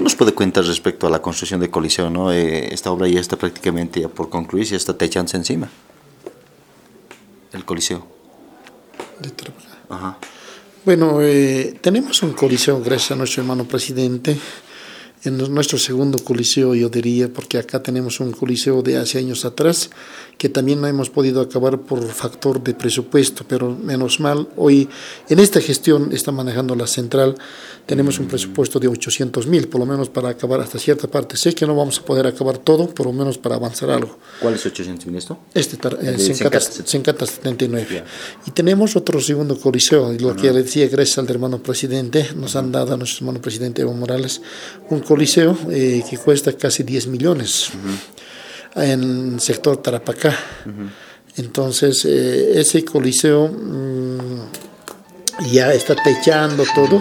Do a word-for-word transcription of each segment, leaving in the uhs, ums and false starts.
nos puede contar respecto a la construcción del Coliseo, ¿no? Eh, esta obra ya está prácticamente ya por concluir, ya está techándose encima. El Coliseo. De trabajar. Ajá. Bueno, eh, tenemos un coliseo gracias a nuestro hermano presidente. En nuestro segundo coliseo, yo diría, porque acá tenemos un coliseo de hace años atrás, que también no hemos podido acabar por factor de presupuesto, pero menos mal, hoy en esta gestión está manejando la central, tenemos un presupuesto de ochocientos mil, por lo menos para acabar hasta cierta parte. Sé que no vamos a poder acabar todo, por lo menos para avanzar algo. ¿Cuál es ochocientos mil esto? Este, eh, Sencata, Sencata setenta y nueve. Yeah. Y tenemos otro segundo coliseo, y lo uh-huh. que le decía, gracias al hermano presidente, nos uh-huh. han dado a nuestro hermano presidente Evo Morales un coliseo eh, que cuesta casi diez millones uh-huh. en el sector Tarapacá. Uh-huh. Entonces, eh, ese coliseo mmm, ya está techando todo.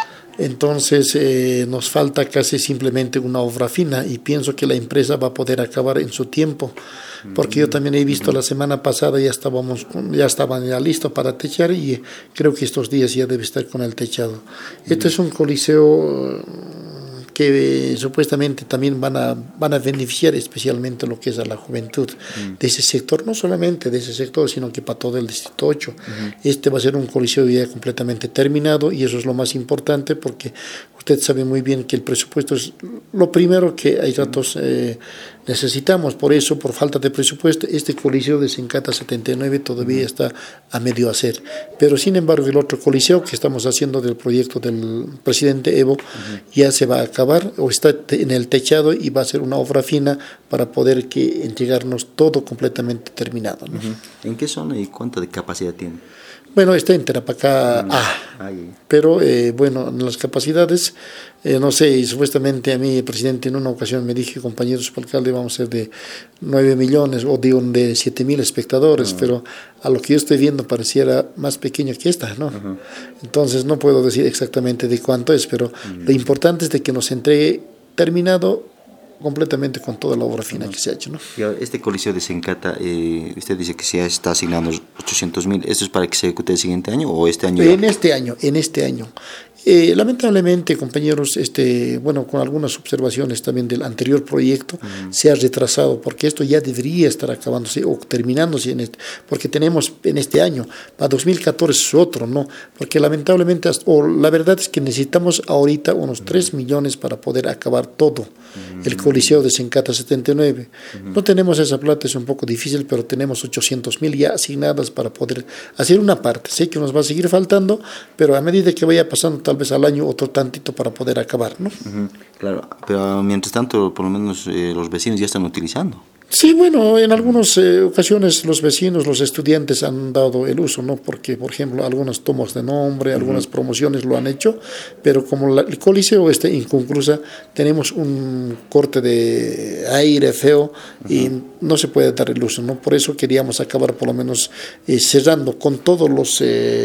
Entonces eh, nos falta casi simplemente una obra fina y pienso que la empresa va a poder acabar en su tiempo, porque yo también he visto la semana pasada ya estábamos ya estaban ya listos para techar y creo que estos días ya debe estar con el techado. Este es un coliseo que eh, supuestamente también van a, van a beneficiar especialmente lo que es a la juventud uh-huh. de ese sector, no solamente de ese sector, sino que para todo el Distrito ocho. Uh-huh. Este va a ser un coliseo ya completamente terminado y eso es lo más importante porque usted sabe muy bien que el presupuesto es lo primero que hay ratos eh, necesitamos. Por eso, por falta de presupuesto, este coliseo de Sencata setenta y nueve todavía uh-huh. está a medio hacer. Pero sin embargo, el otro coliseo que estamos haciendo del proyecto del presidente Evo uh-huh. ya se va a acabar o está en el techado y va a ser una obra fina para poder que entregarnos todo completamente terminado, ¿no? Uh-huh. ¿En qué zona y cuánta de capacidad tiene? Bueno, está en Tarapacá A, pero eh, bueno, en las capacidades, eh, no sé, y supuestamente a mí el presidente en una ocasión me dije, compañeros alcalde, vamos a ser de nueve millones o de, de siete mil espectadores, uh-huh. pero a lo que yo estoy viendo pareciera más pequeño que esta, ¿no? Uh-huh. Entonces no puedo decir exactamente de cuánto es, pero uh-huh. lo importante es de que nos entregue terminado completamente con toda la obra fina uh-huh. que se ha hecho, ¿no? Este coliseo de Sencata, eh, usted dice que se está asignando ochocientos mil, ¿esto es para que se ejecute el siguiente año o este año? En ya? este año, en este año. Eh, lamentablemente, compañeros, este, bueno, con algunas observaciones también del anterior proyecto, uh-huh. se ha retrasado, porque esto ya debería estar acabándose o terminándose, en este, porque tenemos en este año, para dos mil catorce es otro, ¿no? Porque lamentablemente, o la verdad es que necesitamos ahorita unos uh-huh. tres millones para poder acabar todo, uh-huh. el coliseo de Sencata setenta y nueve. Uh-huh. No tenemos esa plata, es un poco difícil, pero tenemos ochocientos mil ya asignadas para poder hacer una parte. Sé que nos va a seguir faltando, pero a medida que vaya pasando tal vez al año otro tantito para poder acabar, ¿no? Uh-huh. Claro, pero mientras tanto, por lo menos eh, los vecinos ya están utilizando. Sí, bueno, en algunas eh, ocasiones los vecinos, los estudiantes han dado el uso, ¿no? Porque, por ejemplo, algunos tomos de nombre, uh-huh. algunas promociones lo han hecho, pero como la, el coliseo está inconclusa, tenemos un corte de aire feo uh-huh. y no se puede dar el uso, ¿no? Por eso queríamos acabar por lo menos eh, cerrando con todos los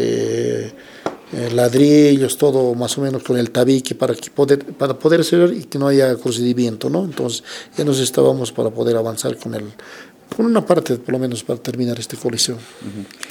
eh, eh, ladrillos, todo más o menos con el tabique para que poder para poder cerrar y que no haya procedimiento, ¿no? Entonces ya nos estábamos para poder avanzar con el con una parte por lo menos para terminar este coliseo. Uh-huh.